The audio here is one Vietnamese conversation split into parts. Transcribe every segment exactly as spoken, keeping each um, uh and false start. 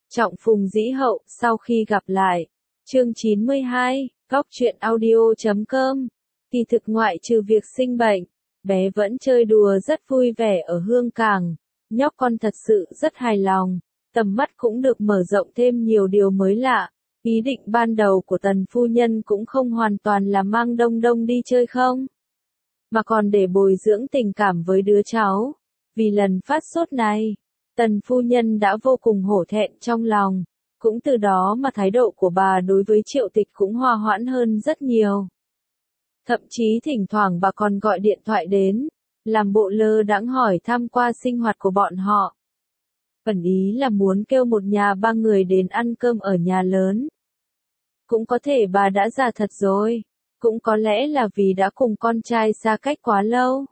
Trọng Phùng Dĩ Hậu, sau khi gặp lại. Chương chín mươi hai, Góc truyện audio chấm com. Kỳ thực ngoại trừ việc sinh bệnh, bé vẫn chơi đùa rất vui vẻ ở Hương Cảng. Nhóc con thật sự rất hài lòng, tầm mắt cũng được mở rộng thêm nhiều điều mới lạ. Ý định ban đầu của Tần phu nhân cũng không hoàn toàn là mang Đông Đông đi chơi không, mà còn để bồi dưỡng tình cảm với đứa cháu. Vì lần phát sốt này, Tần phu nhân đã vô cùng hổ thẹn trong lòng, cũng từ đó mà thái độ của bà đối với Triệu Tịch cũng hòa hoãn hơn rất nhiều. Thậm chí thỉnh thoảng bà còn gọi điện thoại đến, làm bộ lơ đãng hỏi thăm qua sinh hoạt của bọn họ. Ẩn ý là muốn kêu một nhà ba người đến ăn cơm ở nhà lớn. Cũng có thể bà đã già thật rồi, cũng có lẽ là vì đã cùng con trai xa cách quá lâu.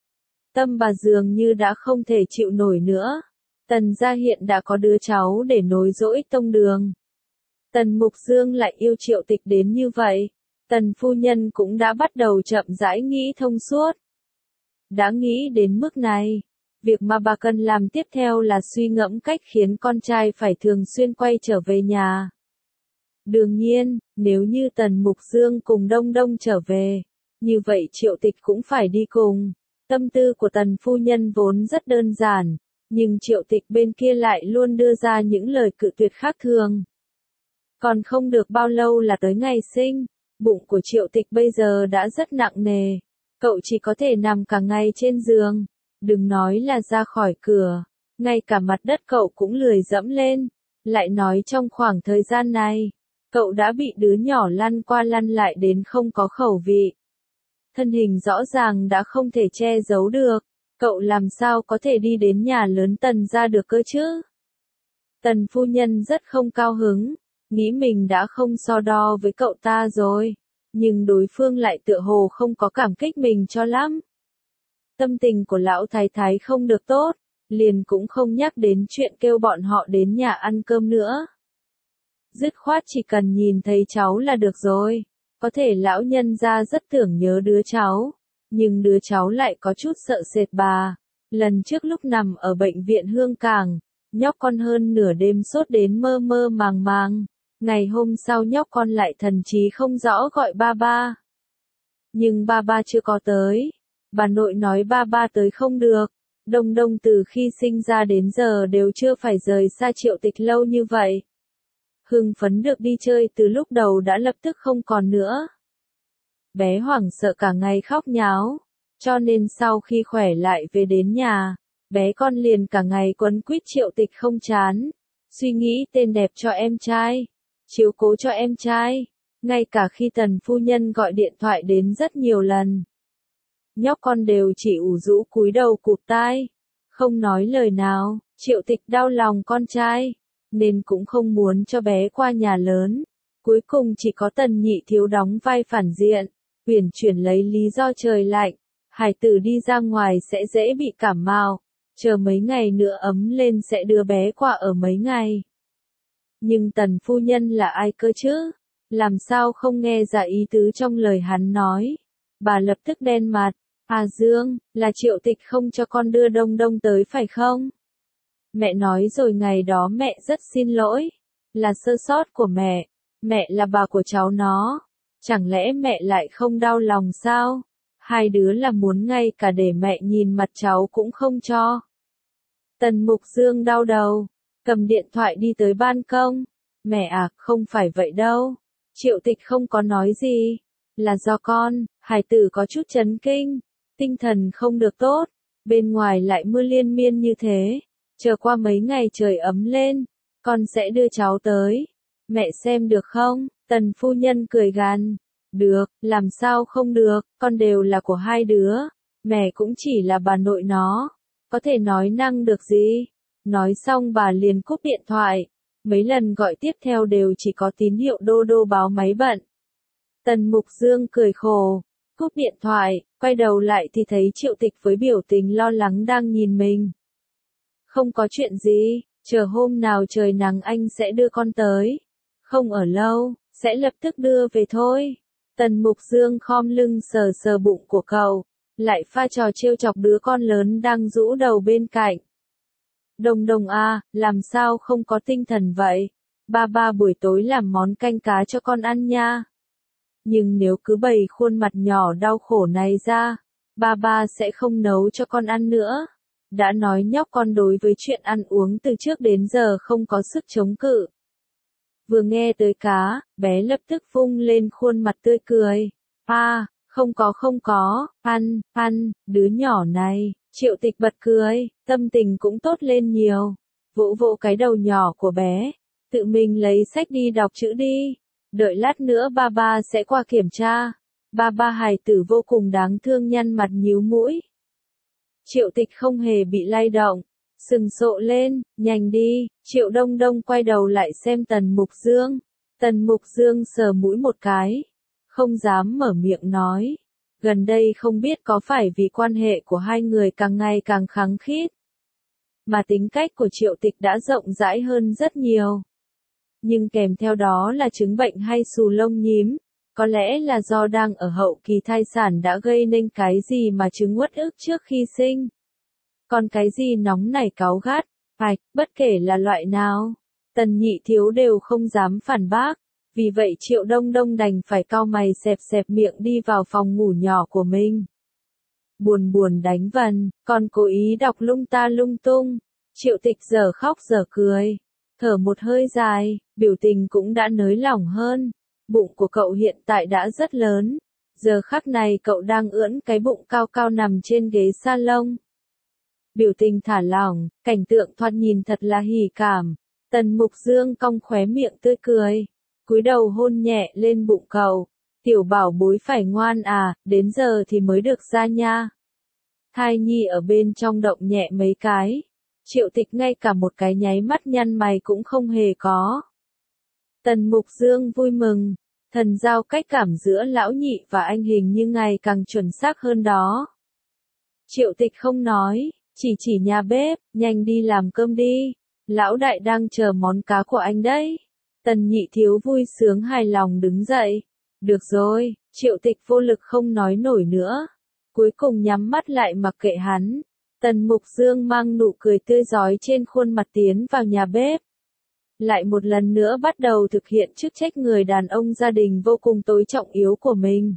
Tâm bà dường như đã không thể chịu nổi nữa. Tần gia hiện đã có đứa cháu để nối dõi tông đường. Tần Mục Dương lại yêu Triệu Tịch đến như vậy. Tần phu nhân cũng đã bắt đầu chậm rãi nghĩ thông suốt. Đã nghĩ đến mức này, việc mà bà cần làm tiếp theo là suy ngẫm cách khiến con trai phải thường xuyên quay trở về nhà. Đương nhiên, nếu như Tần Mục Dương cùng Đông Đông trở về, như vậy Triệu Tịch cũng phải đi cùng. Tâm tư của Tần phu nhân vốn rất đơn giản, nhưng Triệu Tịch bên kia lại luôn đưa ra những lời cự tuyệt khác thường. Còn không được bao lâu là tới ngày sinh, bụng của Triệu Tịch bây giờ đã rất nặng nề, cậu chỉ có thể nằm cả ngày trên giường, đừng nói là ra khỏi cửa, ngay cả mặt đất cậu cũng lười dẫm lên, lại nói trong khoảng thời gian này, cậu đã bị đứa nhỏ lăn qua lăn lại đến không có khẩu vị. Thân hình rõ ràng đã không thể che giấu được, cậu làm sao có thể đi đến nhà lớn Tần gia được cơ chứ? Tần phu nhân rất không cao hứng, nghĩ mình đã không so đo với cậu ta rồi, nhưng đối phương lại tựa hồ không có cảm kích mình cho lắm. Tâm tình của lão thái thái không được tốt, liền cũng không nhắc đến chuyện kêu bọn họ đến nhà ăn cơm nữa. Dứt khoát chỉ cần nhìn thấy cháu là được rồi. Có thể lão nhân gia rất tưởng nhớ đứa cháu, nhưng đứa cháu lại có chút sợ sệt bà. Lần trước lúc nằm ở bệnh viện Hương Cảng, nhóc con hơn nửa đêm sốt đến mơ mơ màng màng. Ngày hôm sau nhóc con lại thần trí không rõ gọi ba ba. Nhưng ba ba chưa có tới. Bà nội nói ba ba tới không được. Đông Đông từ khi sinh ra đến giờ đều chưa phải rời xa Triệu Tịch lâu như vậy. Hưng phấn được đi chơi từ lúc đầu đã lập tức không còn nữa. Bé hoảng sợ cả ngày khóc nháo, cho nên sau khi khỏe lại về đến nhà, bé con liền cả ngày quấn quýt Triệu Tịch không chán, suy nghĩ tên đẹp cho em trai, chiếu cố cho em trai, ngay cả khi Tần phu nhân gọi điện thoại đến rất nhiều lần. Nhóc con đều chỉ ủ rũ cúi đầu cụp tai, không nói lời nào. Triệu Tịch đau lòng con trai, nên cũng không muốn cho bé qua nhà lớn. Cuối cùng chỉ có Tần nhị thiếu đóng vai phản diện, uyển chuyển lấy lý do trời lạnh, hải tử đi ra ngoài sẽ dễ bị cảm mạo, chờ mấy ngày nữa ấm lên sẽ đưa bé qua ở mấy ngày. Nhưng Tần phu nhân là ai cơ chứ? Làm sao không nghe ra ý tứ trong lời hắn nói? Bà lập tức đen mặt. À Dương, là Triệu Tịch không cho con đưa Đông Đông tới phải không? Mẹ nói rồi ngày đó mẹ rất xin lỗi, là sơ sót của mẹ, mẹ là bà của cháu nó, chẳng lẽ mẹ lại không đau lòng sao? Hai đứa là muốn ngay cả để mẹ nhìn mặt cháu cũng không cho. Tần Mục Dương đau đầu, cầm điện thoại đi tới ban công. Mẹ à, không phải vậy đâu. Triệu Tịch không có nói gì, là do con, hải tử có chút chấn kinh, tinh thần không được tốt, bên ngoài lại mưa liên miên như thế. Chờ qua mấy ngày trời ấm lên, con sẽ đưa cháu tới. Mẹ xem được không? Tần phu nhân cười gằn. Được, làm sao không được, con đều là của hai đứa. Mẹ cũng chỉ là bà nội nó. Có thể nói năng được gì? Nói xong bà liền cúp điện thoại. Mấy lần gọi tiếp theo đều chỉ có tín hiệu đô đô báo máy bận. Tần Mục Dương cười khổ, cúp điện thoại, quay đầu lại thì thấy Triệu Tịch với biểu tình lo lắng đang nhìn mình. Không có chuyện gì, chờ hôm nào trời nắng anh sẽ đưa con tới. Không ở lâu, sẽ lập tức đưa về thôi. Tần Mục Dương khom lưng sờ sờ bụng của cậu, lại pha trò trêu chọc đứa con lớn đang rũ đầu bên cạnh. Đông Đông a, làm sao không có tinh thần vậy? Ba ba buổi tối làm món canh cá cho con ăn nha. Nhưng nếu cứ bày khuôn mặt nhỏ đau khổ này ra, ba ba sẽ không nấu cho con ăn nữa. Đã nói nhóc con đối với chuyện ăn uống từ trước đến giờ không có sức chống cự. Vừa nghe tới cá, bé lập tức vung lên khuôn mặt tươi cười. À, không có không có, ăn, ăn, đứa nhỏ này. Triệu Tịch bật cười, tâm tình cũng tốt lên nhiều. Vỗ vỗ cái đầu nhỏ của bé, tự mình lấy sách đi đọc chữ đi. Đợi lát nữa ba ba sẽ qua kiểm tra. Ba ba hài tử vô cùng đáng thương, nhăn mặt nhíu mũi. Triệu Tịch không hề bị lay động, sừng sộ lên, nhanh đi. Triệu Đông Đông quay đầu lại xem Tần Mục Dương. Tần Mục Dương sờ mũi một cái, không dám mở miệng nói. Gần đây không biết có phải vì quan hệ của hai người càng ngày càng khăng khít, mà tính cách của Triệu Tịch đã rộng rãi hơn rất nhiều. Nhưng kèm theo đó là chứng bệnh hay xù lông nhím. Có lẽ là do đang ở hậu kỳ thai sản đã gây nên cái gì mà chứng uất ức trước khi sinh. Còn cái gì nóng nảy cáu gắt, phạch, bất kể là loại nào, Tần Nhị Thiếu đều không dám phản bác. Vì vậy Triệu Đông Đông đành phải cau mày xẹp xẹp miệng đi vào phòng ngủ nhỏ của mình. Buồn buồn đánh vần, còn cố ý đọc lung ta lung tung. Triệu Tịch giờ khóc giờ cười, thở một hơi dài, biểu tình cũng đã nới lỏng hơn. Bụng của cậu hiện tại đã rất lớn. Giờ khắc này cậu đang ưỡn cái bụng cao cao nằm trên ghế salon. Biểu tình thả lỏng, cảnh tượng thoạt nhìn thật là hỉ cảm. Tần Mục Dương cong khóe miệng tươi cười, cúi đầu hôn nhẹ lên bụng cậu. Tiểu bảo bối phải ngoan à, đến giờ thì mới được ra nha. Thai nhi ở bên trong động nhẹ mấy cái. Triệu Tịch ngay cả một cái nháy mắt nhăn mày cũng không hề có. Tần Mục Dương vui mừng, thần giao cách cảm giữa lão nhị và anh hình như ngày càng chuẩn xác hơn đó. Triệu Tịch không nói, chỉ chỉ nhà bếp, nhanh đi làm cơm đi. Lão đại đang chờ món cá của anh đấy. Tần Nhị Thiếu vui sướng hài lòng đứng dậy. Được rồi, Triệu Tịch vô lực không nói nổi nữa. Cuối cùng nhắm mắt lại mặc kệ hắn. Tần Mục Dương mang nụ cười tươi rói trên khuôn mặt tiến vào nhà bếp. Lại một lần nữa bắt đầu thực hiện chức trách người đàn ông gia đình vô cùng tối trọng yếu của mình.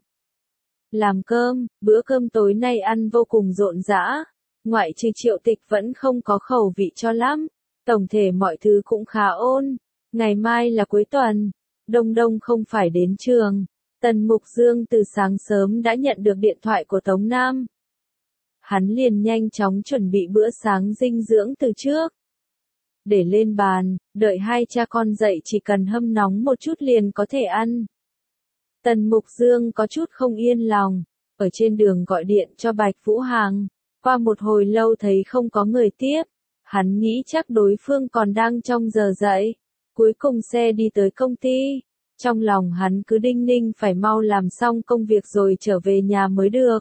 Làm cơm, bữa cơm tối nay ăn vô cùng rộn rã. Ngoại trừ Triệu Tịch vẫn không có khẩu vị cho lắm. Tổng thể mọi thứ cũng khá ôn. Ngày mai là cuối tuần. Đông Đông không phải đến trường. Tần Mục Dương từ sáng sớm đã nhận được điện thoại của Tống Nam. Hắn liền nhanh chóng chuẩn bị bữa sáng dinh dưỡng từ trước. Để lên bàn, đợi hai cha con dậy chỉ cần hâm nóng một chút liền có thể ăn. Tần Mục Dương có chút không yên lòng, ở trên đường gọi điện cho Bạch Vũ Hàng. Qua một hồi lâu thấy không có người tiếp. Hắn nghĩ chắc đối phương còn đang trong giờ dậy. Cuối cùng xe đi tới công ty. Trong lòng hắn cứ đinh ninh phải mau làm xong công việc rồi trở về nhà mới được.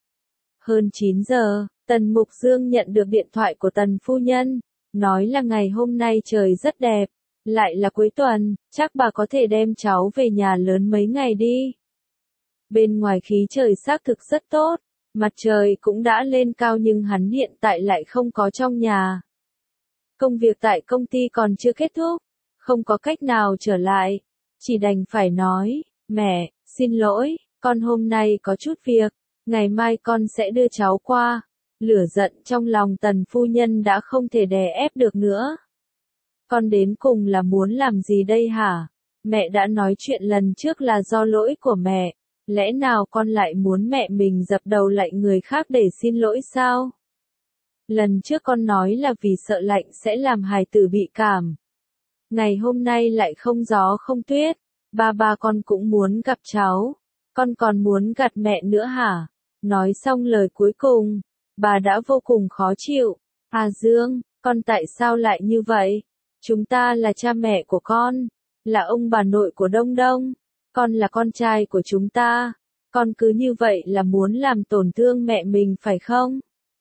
Hơn chín giờ, Tần Mục Dương nhận được điện thoại của Tần phu nhân. Nói là ngày hôm nay trời rất đẹp. Lại là cuối tuần, chắc bà có thể đem cháu về nhà lớn mấy ngày đi. Bên ngoài khí trời xác thực rất tốt. Mặt trời cũng đã lên cao nhưng hắn hiện tại lại không có trong nhà. Công việc tại công ty còn chưa kết thúc. Không có cách nào trở lại. Chỉ đành phải nói, mẹ, xin lỗi, con hôm nay có chút việc. Ngày mai con sẽ đưa cháu qua. Lửa giận trong lòng Tần phu nhân đã không thể đè ép được nữa. Con đến cùng là muốn làm gì đây hả? Mẹ đã nói chuyện lần trước là do lỗi của mẹ. Lẽ nào con lại muốn mẹ mình dập đầu lại người khác để xin lỗi sao? Lần trước con nói là vì sợ lạnh sẽ làm hài tử bị cảm. Ngày hôm nay lại không gió không tuyết. Ba ba con cũng muốn gặp cháu. Con còn muốn gặp mẹ nữa hả? Nói xong lời cuối cùng, bà đã vô cùng khó chịu. À Dương, con tại sao lại như vậy? Chúng ta là cha mẹ của con. Là ông bà nội của Đông Đông. Con là con trai của chúng ta. Con cứ như vậy là muốn làm tổn thương mẹ mình phải không?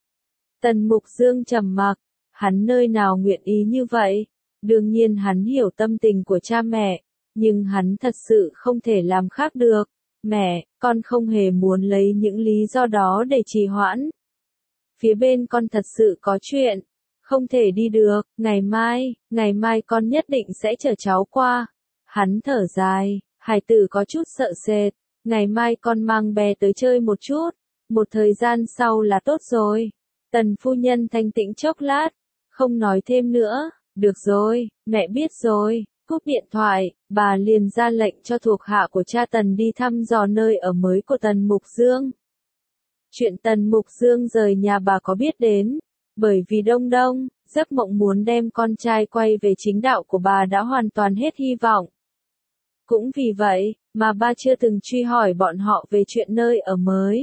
Tần Mục Dương trầm mặc. Hắn nơi nào nguyện ý như vậy? Đương nhiên hắn hiểu tâm tình của cha mẹ. Nhưng hắn thật sự không thể làm khác được. Mẹ, con không hề muốn lấy những lý do đó để trì hoãn. Phía bên con thật sự có chuyện. Không thể đi được, ngày mai, ngày mai con nhất định sẽ chở cháu qua. Hắn thở dài, hải tử có chút sợ sệt, ngày mai con mang bé tới chơi một chút, một thời gian sau là tốt rồi. Tần phu nhân thanh tĩnh chốc lát, không nói thêm nữa, được rồi, mẹ biết rồi, cúp điện thoại, bà liền ra lệnh cho thuộc hạ của cha Tần đi thăm dò nơi ở mới của Tần Mục Dương. Chuyện Tần Mục Dương rời nhà bà có biết đến, bởi vì Đông Đông, giấc mộng muốn đem con trai quay về chính đạo của bà đã hoàn toàn hết hy vọng. Cũng vì vậy, mà ba chưa từng truy hỏi bọn họ về chuyện nơi ở mới.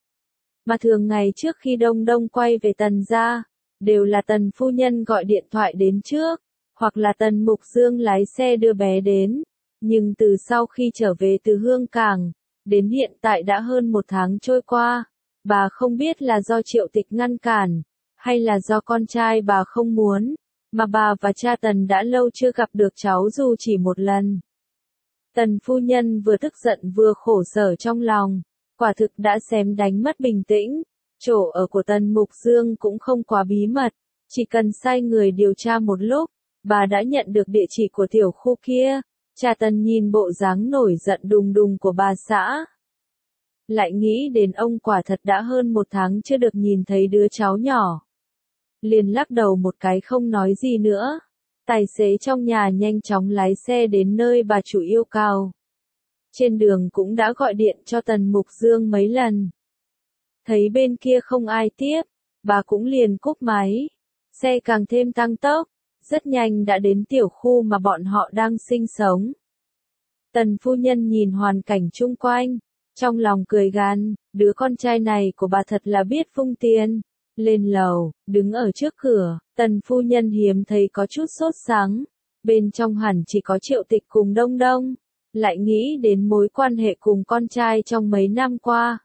Mà thường ngày trước khi Đông Đông quay về Tần gia, đều là Tần phu nhân gọi điện thoại đến trước, hoặc là Tần Mục Dương lái xe đưa bé đến. Nhưng từ sau khi trở về từ Hương Cảng, đến hiện tại đã hơn một tháng trôi qua, bà không biết là do Triệu Tịch ngăn cản, hay là do con trai bà không muốn, mà bà và cha Tần đã lâu chưa gặp được cháu dù chỉ một lần. Tần phu nhân vừa tức giận vừa khổ sở trong lòng, quả thực đã xém đánh mất bình tĩnh. Chỗ ở của Tần Mục Dương cũng không quá bí mật, chỉ cần sai người điều tra một lúc, bà đã nhận được địa chỉ của tiểu khu kia. Cha Tần nhìn bộ dáng nổi giận đùng đùng của bà xã, lại nghĩ đến ông quả thật đã hơn một tháng chưa được nhìn thấy đứa cháu nhỏ, liền lắc đầu một cái không nói gì nữa. Tài xế trong nhà nhanh chóng lái xe đến nơi bà chủ yêu cầu. Trên đường cũng đã gọi điện cho Tần Mục Dương mấy lần. Thấy bên kia không ai tiếp, bà cũng liền cúp máy. Xe càng thêm tăng tốc, rất nhanh đã đến tiểu khu mà bọn họ đang sinh sống. Tần phu nhân nhìn hoàn cảnh chung quanh, trong lòng cười gằn, đứa con trai này của bà thật là biết vung tiền. Lên lầu, đứng ở trước cửa, Tần phu nhân hiếm thấy có chút sốt sắng. Bên trong hẳn chỉ có Triệu Tịch cùng Đông Đông, lại nghĩ đến mối quan hệ cùng con trai trong mấy năm qua.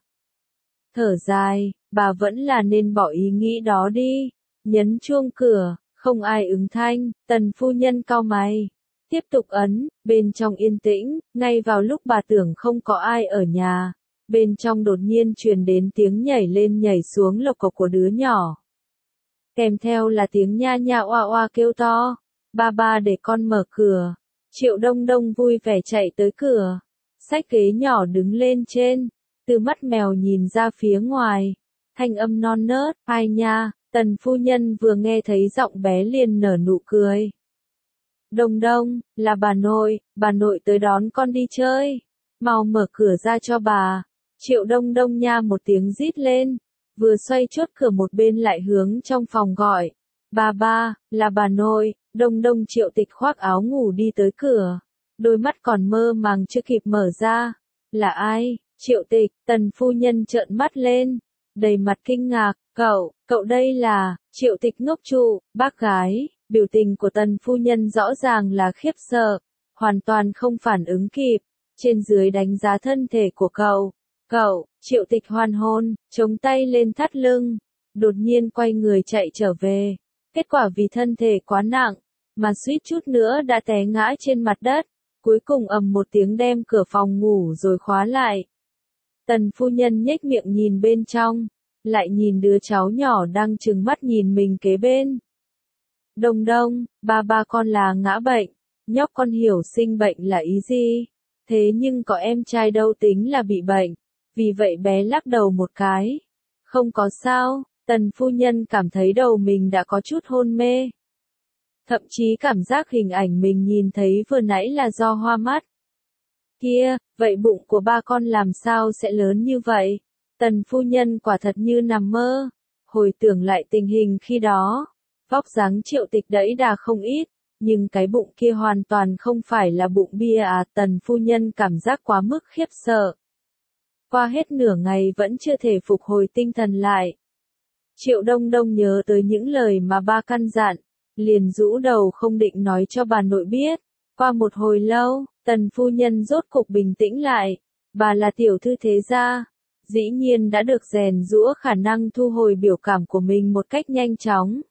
Thở dài, bà vẫn là nên bỏ ý nghĩ đó đi. Nhấn chuông cửa, không ai ứng thanh, Tần phu nhân cau mày. Tiếp tục ấn, bên trong yên tĩnh, ngay vào lúc bà tưởng không có ai ở nhà. Bên trong đột nhiên truyền đến tiếng nhảy lên nhảy xuống lộc cộc của đứa nhỏ. Kèm theo là tiếng nha nha oa oa kêu to. Ba ba để con mở cửa. Triệu Đông Đông vui vẻ chạy tới cửa. Xách ghế nhỏ đứng lên trên. Từ mắt mèo nhìn ra phía ngoài. Thanh âm non nớt, ai nha, Tần phu nhân vừa nghe thấy giọng bé liền nở nụ cười. Đông Đông, là bà nội, bà nội tới đón con đi chơi. Mau mở cửa ra cho bà. Triệu Đông Đông nha một tiếng rít lên, vừa xoay chốt cửa một bên lại hướng trong phòng gọi. Ba ba, là bà nội. Đông Đông Triệu Tịch khoác áo ngủ đi tới cửa, đôi mắt còn mơ màng chưa kịp mở ra. Là ai? Triệu Tịch. Tần phu nhân trợn mắt lên, đầy mặt kinh ngạc. Cậu, cậu đây là? Triệu Tịch ngốc trụ, bác gái. Biểu tình của Tần phu nhân rõ ràng là khiếp sợ, hoàn toàn không phản ứng kịp. Trên dưới đánh giá thân thể của cậu. Cậu, Triệu Tịch hoàn hồn, chống tay lên thắt lưng, đột nhiên quay người chạy trở về. Kết quả vì thân thể quá nặng, mà suýt chút nữa đã té ngã trên mặt đất, cuối cùng ầm một tiếng đem cửa phòng ngủ rồi khóa lại. Tần phu nhân nhếch miệng nhìn bên trong, lại nhìn đứa cháu nhỏ đang trừng mắt nhìn mình kế bên. Đông Đông, ba ba con là ngã bệnh, nhóc con hiểu sinh bệnh là ý gì, thế nhưng có em trai đâu tính là bị bệnh. Vì vậy bé lắc đầu một cái. Không có sao, Tần phu nhân cảm thấy đầu mình đã có chút hôn mê. Thậm chí cảm giác hình ảnh mình nhìn thấy vừa nãy là do hoa mắt. Kia, vậy bụng của ba con làm sao sẽ lớn như vậy? Tần phu nhân quả thật như nằm mơ. Hồi tưởng lại tình hình khi đó, vóc dáng Triệu Tịch đẫy đà không ít, nhưng cái bụng kia hoàn toàn không phải là bụng bia à. Tần phu nhân cảm giác quá mức khiếp sợ. Qua hết nửa ngày vẫn chưa thể phục hồi tinh thần lại. Triệu Đông Đông nhớ tới những lời mà ba căn dặn, liền rũ đầu không định nói cho bà nội biết. Qua một hồi lâu, Tần phu nhân rốt cục bình tĩnh lại. Bà là tiểu thư thế gia, dĩ nhiên đã được rèn giũa khả năng thu hồi biểu cảm của mình một cách nhanh chóng.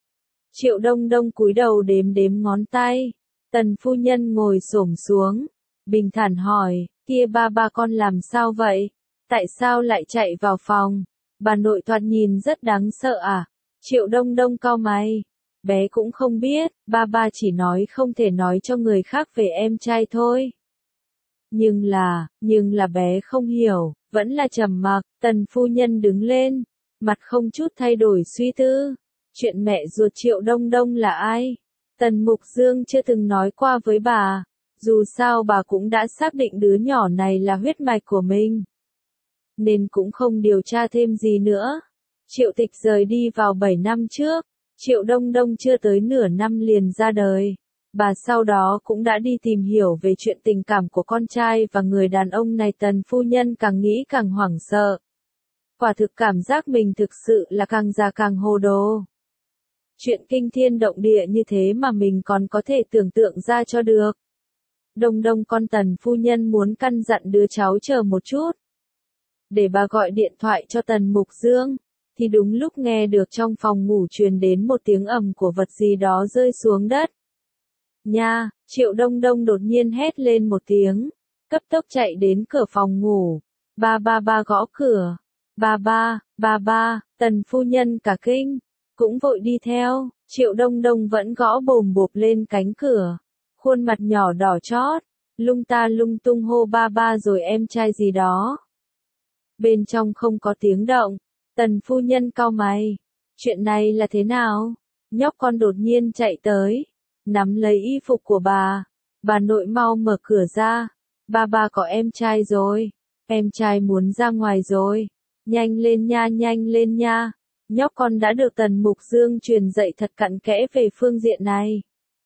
Triệu Đông Đông cúi đầu đếm đếm ngón tay. Tần phu nhân ngồi xổm xuống, bình thản hỏi, kia ba ba con làm sao vậy? Tại sao lại chạy vào phòng? Bà nội thoạt nhìn rất đáng sợ à? Triệu Đông Đông cau mày, Bé cũng không biết, ba ba chỉ nói không thể nói cho người khác về em trai thôi. Nhưng là, nhưng là bé không hiểu, vẫn là trầm mặc. Tần phu nhân đứng lên, mặt không chút thay đổi suy tư. Chuyện mẹ ruột Triệu Đông Đông là ai? Tần Mục Dương chưa từng nói qua với bà. Dù sao bà cũng đã xác định đứa nhỏ này là huyết mạch của mình, nên cũng không điều tra thêm gì nữa. Triệu Tịch rời đi vào bảy năm trước, Triệu Đông Đông chưa tới nửa năm liền ra đời. Bà sau đó cũng đã đi tìm hiểu về chuyện tình cảm của con trai và người đàn ông này. Tần phu nhân càng nghĩ càng hoảng sợ. Quả thực cảm giác mình thực sự là càng già càng hồ đồ. Chuyện kinh thiên động địa như thế mà mình còn có thể tưởng tượng ra cho được. Đông Đông con. Tần phu nhân muốn căn dặn đứa cháu chờ một chút, để bà gọi điện thoại cho Tần Mục Dương, thì đúng lúc nghe được trong phòng ngủ truyền đến một tiếng ầm của vật gì đó rơi xuống đất. Nha, Triệu Đông Đông đột nhiên hét lên một tiếng, cấp tốc chạy đến cửa phòng ngủ. Ba ba ba gõ cửa. Ba ba, ba ba, Tần phu nhân cả kinh, cũng vội đi theo. Triệu Đông Đông vẫn gõ bồm bộp lên cánh cửa, khuôn mặt nhỏ đỏ chót, lung ta lung tung hô ba ba rồi em trai gì đó. Bên trong không có tiếng động. Tần phu nhân cau mày. Chuyện này là thế nào? Nhóc con đột nhiên chạy tới, nắm lấy y phục của bà. Bà nội mau mở cửa ra. Ba ba có em trai rồi. Em trai muốn ra ngoài rồi. Nhanh lên nha, nhanh lên nha. Nhóc con đã được Tần Mục Dương truyền dạy thật cặn kẽ về phương diện này.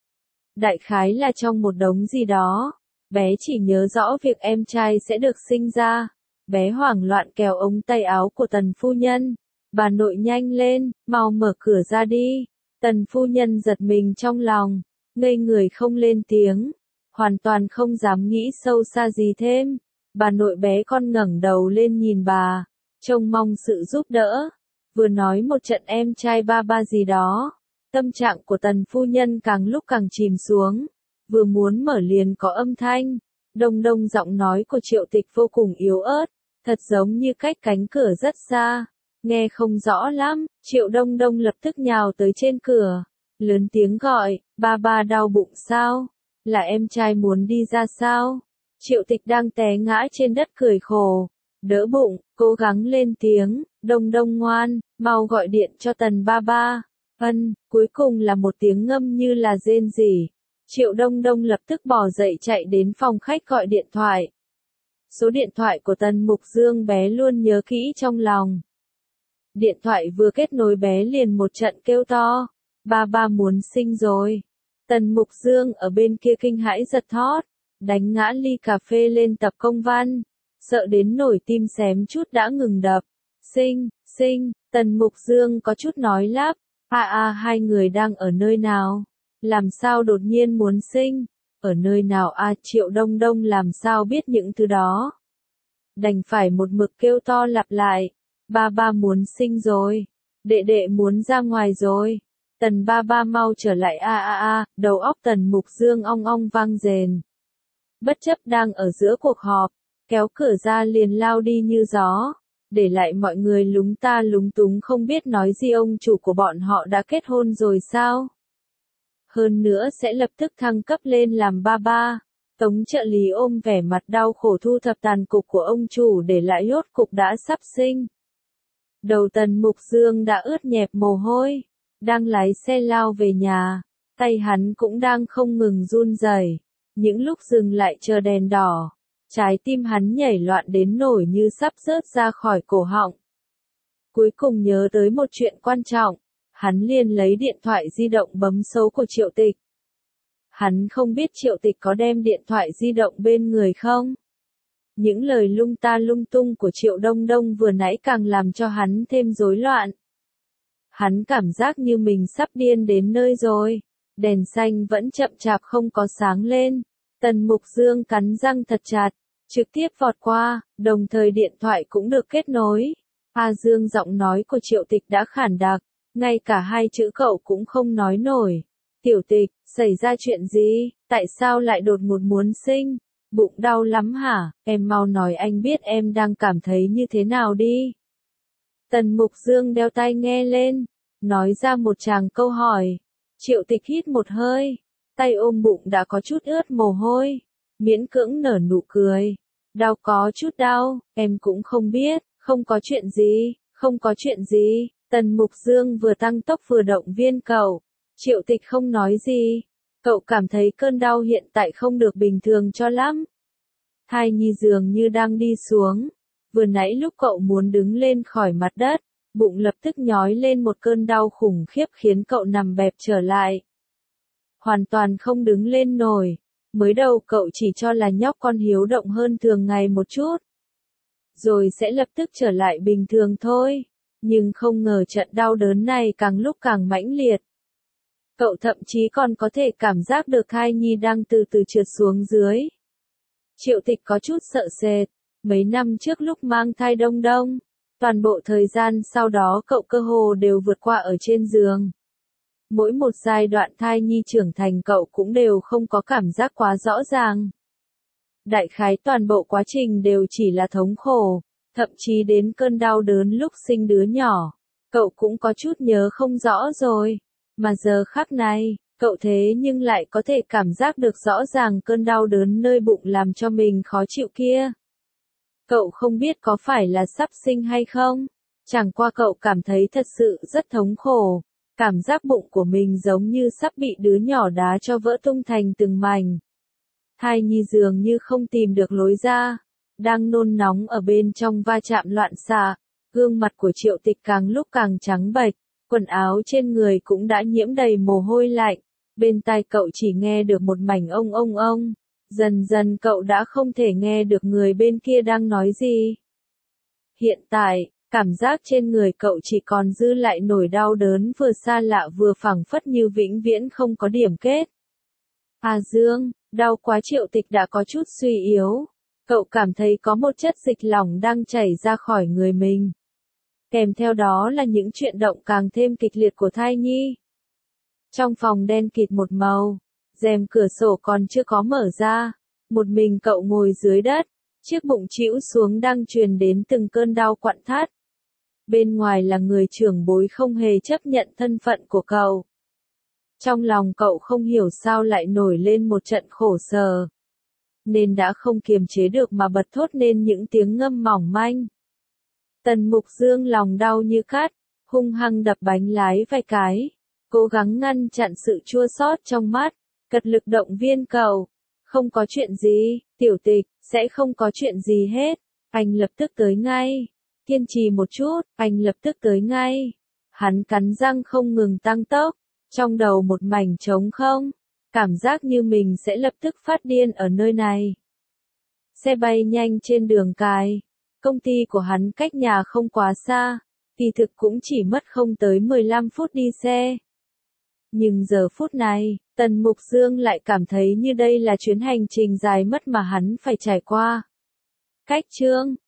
Đại khái là trong một đống gì đó, bé chỉ nhớ rõ việc em trai sẽ được sinh ra. Bé hoảng loạn kéo ống tay áo của Tần phu nhân. Bà nội nhanh lên, mau mở cửa ra đi. Tần phu nhân giật mình trong lòng, ngây người không lên tiếng, hoàn toàn không dám nghĩ sâu xa gì thêm. Bà nội bé con ngẩng đầu lên nhìn bà, trông mong sự giúp đỡ. Vừa nói một trận em trai ba ba gì đó, tâm trạng của Tần phu nhân càng lúc càng chìm xuống. Vừa muốn mở liền có âm thanh. Đông Đông. Giọng nói của Triệu Tịch vô cùng yếu ớt, thật giống như cách cánh cửa rất xa, nghe không rõ lắm. Triệu Đông Đông lập tức nhào tới trên cửa, lớn tiếng gọi, ba ba đau bụng sao? Là em trai muốn đi ra sao? Triệu Tịch đang té ngã trên đất cười khổ, đỡ bụng, cố gắng lên tiếng, Đông Đông ngoan, mau gọi điện cho Tần ba ba. Ân, cuối cùng là một tiếng ngâm như là rên rỉ. Triệu Đông Đông lập tức bỏ dậy chạy đến phòng khách gọi điện thoại. Số điện thoại của Tần Mục Dương bé luôn nhớ kỹ trong lòng. Điện thoại vừa kết nối bé liền một trận kêu to, ba ba muốn sinh rồi. Tần Mục Dương ở bên kia kinh hãi giật thót, đánh ngã ly cà phê lên tập công văn, sợ đến nổi tim xém chút đã ngừng đập. Sinh, sinh, Tần Mục Dương có chút nói lắp, a a hai người đang ở nơi nào? Làm sao đột nhiên muốn sinh? Ở nơi nào a? À, Triệu Đông Đông làm sao biết những thứ đó? Đành phải một mực kêu to lặp lại, ba ba muốn sinh rồi, đệ đệ muốn ra ngoài rồi. Tần ba ba mau trở lại a a a, đầu óc Tần Mục Dương ong ong vang rền. Bất chấp đang ở giữa cuộc họp, kéo cửa ra liền lao đi như gió, để lại mọi người lúng ta lúng túng không biết nói gì. Ông chủ của bọn họ đã kết hôn rồi sao? Hơn nữa sẽ lập tức thăng cấp lên làm ba ba. Tống trợ lý ôm vẻ mặt đau khổ thu thập tàn cục của ông chủ để lại rốt cục đã sắp sinh. Đầu Tần Mục Dương đã ướt nhẹp mồ hôi, đang lái xe lao về nhà, tay hắn cũng đang không ngừng run rẩy. Những lúc dừng lại chờ đèn đỏ, trái tim hắn nhảy loạn đến nổi như sắp rớt ra khỏi cổ họng. Cuối cùng nhớ tới một chuyện quan trọng, hắn liền lấy điện thoại di động bấm số của Triệu Tịch. Hắn không biết Triệu Tịch có đem điện thoại di động bên người không? Những lời lung ta lung tung của Triệu Đông Đông vừa nãy càng làm cho hắn thêm rối loạn. Hắn cảm giác như mình sắp điên đến nơi rồi. Đèn xanh vẫn chậm chạp không có sáng lên. Tần Mục Dương cắn răng thật chặt, trực tiếp vọt qua, đồng thời điện thoại cũng được kết nối. A Dương. Giọng nói của Triệu Tịch đã khản đặc, ngay cả hai chữ cậu cũng không nói nổi. Tiểu Tịch, xảy ra chuyện gì? Tại sao lại đột ngột muốn sinh? Bụng đau lắm hả? Em mau nói anh biết em đang cảm thấy như thế nào đi. Tần Mục Dương đeo tai nghe lên, nói ra một tràng câu hỏi. Triệu Tịch hít một hơi, tay ôm bụng đã có chút ướt mồ hôi, miễn cưỡng nở nụ cười. Đau có chút đau, em cũng không biết, không có chuyện gì, không có chuyện gì. Tần Mục Dương vừa tăng tốc vừa động viên cậu. Triệu Tịch không nói gì. Cậu cảm thấy cơn đau hiện tại không được bình thường cho lắm. Thai nhi dường như đang đi xuống. Vừa nãy lúc cậu muốn đứng lên khỏi mặt đất, bụng lập tức nhói lên một cơn đau khủng khiếp khiến cậu nằm bẹp trở lại. Hoàn toàn không đứng lên nổi. Mới đầu cậu chỉ cho là nhóc con hiếu động hơn thường ngày một chút. Rồi sẽ lập tức trở lại bình thường thôi. Nhưng không ngờ trận đau đớn này càng lúc càng mãnh liệt. Cậu thậm chí còn có thể cảm giác được thai nhi đang từ từ trượt xuống dưới. Triệu Tịch có chút sợ sệt. Mấy năm trước lúc mang thai Đông Đông, toàn bộ thời gian sau đó cậu cơ hồ đều vượt qua ở trên giường. Mỗi một giai đoạn thai nhi trưởng thành cậu cũng đều không có cảm giác quá rõ ràng. Đại khái toàn bộ quá trình đều chỉ là thống khổ, thậm chí đến cơn đau đớn lúc sinh đứa nhỏ. Cậu cũng có chút nhớ không rõ rồi. Mà giờ khắc này, cậu thế nhưng lại có thể cảm giác được rõ ràng cơn đau đớn nơi bụng làm cho mình khó chịu kia. Cậu không biết có phải là sắp sinh hay không, chẳng qua cậu cảm thấy thật sự rất thống khổ. Cảm giác bụng của mình giống như sắp bị đứa nhỏ đá cho vỡ tung thành từng mảnh. Thai nhi dường như không tìm được lối ra, đang nôn nóng ở bên trong va chạm loạn xạ. Gương mặt của Triệu Tịch càng lúc càng trắng bệch, quần áo trên người cũng đã nhiễm đầy mồ hôi lạnh. Bên tai cậu chỉ nghe được một mảnh ông ông ông. Dần dần cậu đã không thể nghe được người bên kia đang nói gì. Hiện tại, cảm giác trên người cậu chỉ còn dư lại nỗi đau đớn vừa xa lạ vừa phảng phất như vĩnh viễn không có điểm kết. À Dương, đau quá. Triệu Tịch đã có chút suy yếu. Cậu cảm thấy có một chất dịch lỏng đang chảy ra khỏi người mình. Kèm theo đó là những chuyển động càng thêm kịch liệt của thai nhi. Trong phòng đen kịt một màu, rèm cửa sổ còn chưa có mở ra. Một mình cậu ngồi dưới đất, chiếc bụng trĩu xuống đang truyền đến từng cơn đau quặn thắt. Bên ngoài là người trưởng bối không hề chấp nhận thân phận của cậu. Trong lòng cậu không hiểu sao lại nổi lên một trận khổ sở. Nên đã không kiềm chế được mà bật thốt nên những tiếng ngâm mỏng manh. Tần Mục Dương lòng đau như cắt, hung hăng đập bánh lái vài cái. Cố gắng ngăn chặn sự chua xót trong mắt, cật lực động viên cậu. Không có chuyện gì, Tiểu Tịch, sẽ không có chuyện gì hết. Anh lập tức tới ngay. Kiên trì một chút, anh lập tức tới ngay. Hắn cắn răng không ngừng tăng tốc. Trong đầu một mảnh trống không. Cảm giác như mình sẽ lập tức phát điên ở nơi này. Xe bay nhanh trên đường cái. Công ty của hắn cách nhà không quá xa. Kỳ thực cũng chỉ mất không tới mười lăm phút đi xe. Nhưng giờ phút này, Tần Mục Dương lại cảm thấy như đây là chuyến hành trình dài mất mà hắn phải trải qua. Cách chương